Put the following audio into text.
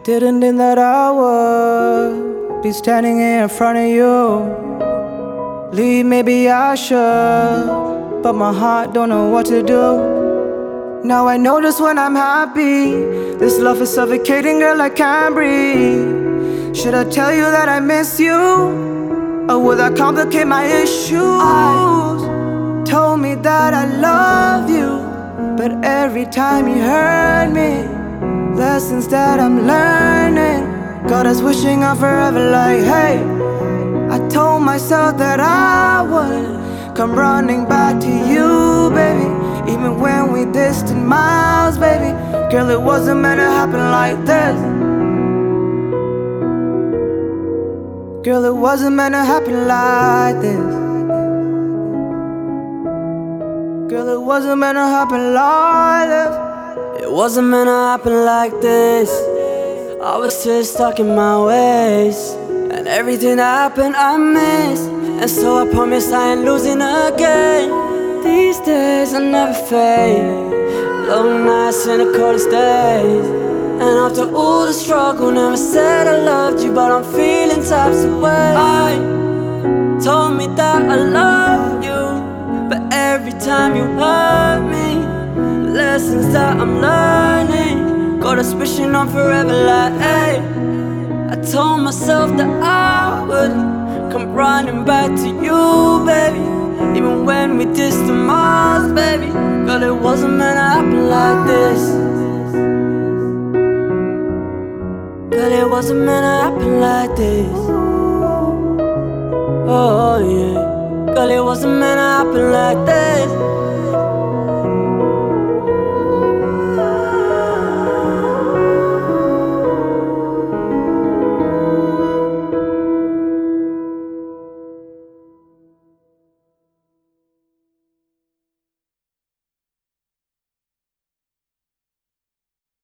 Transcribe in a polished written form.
Didn't think that I would be standing here in front of you. Leave, maybe I should, but my heart don't know what to do. Now I notice when I'm happy, this love is suffocating, girl, I can't breathe. Should I tell you that I miss you, or will that complicate my issues? Told me that I love you, but every time you hurt me, lessons that I'm learning got us wishing on forever like, hey. I told myself that I would come running back to you, baby, even when we distant miles, baby. Girl, it wasn't meant to happen like this. Girl, it wasn't meant to happen like this. Girl, it wasn't meant to happen like this. It wasn't meant to happen like this. I was still stuck in my ways, and everything that happened I missed. And so I promise I ain't losing again. These days I never fade, long nights and the coldest days. And after all the struggle, never said I loved you, but I'm feeling types of ways. I told me that I love you, but every time you hurt me, lessons that I'm learning got us wishing on forever like, hey. I told myself that I would come running back to you, baby, even when we distant miles, baby. Girl, it wasn't meant to happen like this. Girl, it wasn't meant to happen like this. Oh yeah. Girl, it wasn't meant to happen like this.